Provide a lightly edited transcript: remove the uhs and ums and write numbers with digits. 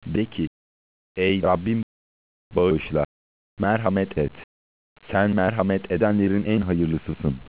De ki, ey Rabbim, bağışla, merhamet et. Sen merhamet edenlerin en hayırlısısın.